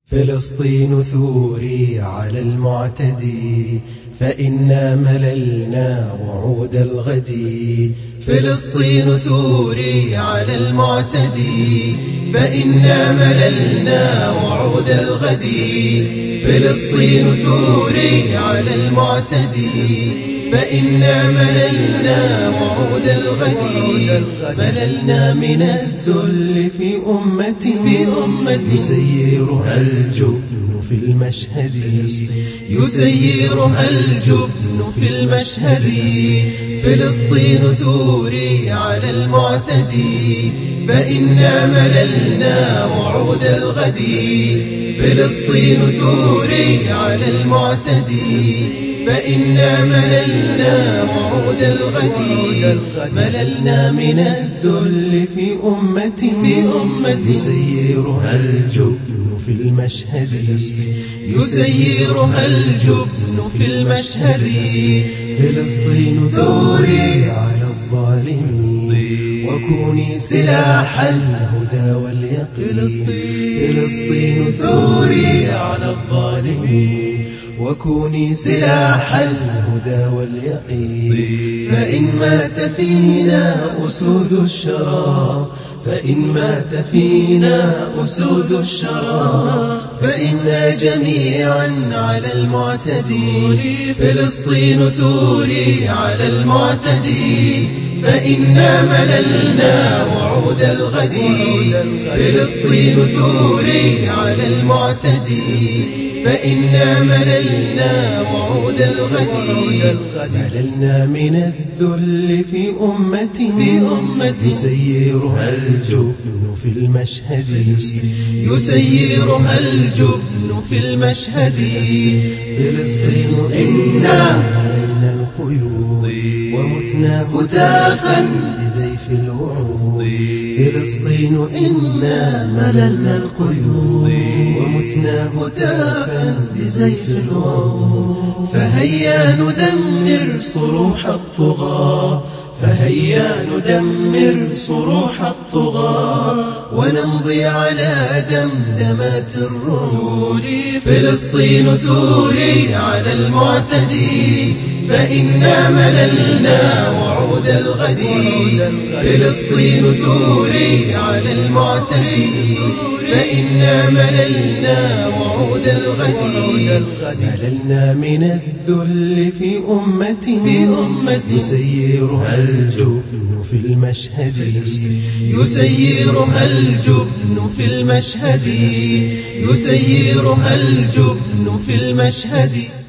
فلسطين ثوري على المعتدي، فإنا مللنا وعود الغد. فلسطين ثوري على المعتدي، فإنا مللنا وعود الغد. فلسطين ثوري على المعتدي، فإنا مللنا وعود الغد. مللنا من الذل في أمة يسيرها الجبن في المشهد، يسيرها الجبن في المشهد. فلسطين ثوري على المعتدي، فإنا مللنا وعود الغد. فلسطين ثوري على المعتدي، فإنا مللنا وعود الغد. مللنا من الذل في أمة يسيرها الجبن في المشهد، يسيرها الجبن في المشهد. فلسطين ثوري على الظالمين، وكوني سلاح الهدى واليقين. فلسطين ثوري على الظالمين، وكوني سلاح الهدى واليقين. فإن مات فينا أسود الشرى، فإن مات فينا أسود الشرى، فإنا جميعا على المعتدي. فلسطين ثوري على المعتدي، فإنا مللنا وعود الغد. فلسطين ثوري على المعتدي، فإنا مللنا وعود الغد. مللنا من الذل في أمة يسيرها الجبن في المشهد، يسيرها الجبن في المشهد. فلسطين إنا مللنا القيود، ومتنا هتافا بزيف الوعود. فلسطين إنا مللنا القيود، ومتنا هتافا بزيف الوعود. فهيا ندمر صروح الطغاة، فهيا ندمر صروح الطغاة، ونمضي على دمدمات الرعود. فلسطين ثوري على المعتدي، فإنا مللنا وعود الغد. فلسطين ثوري على المعتدي، فإنا مللنا وعود الغد. مللنا من الذل في أمة يسيرها الجبن في المشهد، يسيرها الجبن في المشهد. يسيرها الجبن في المشهد.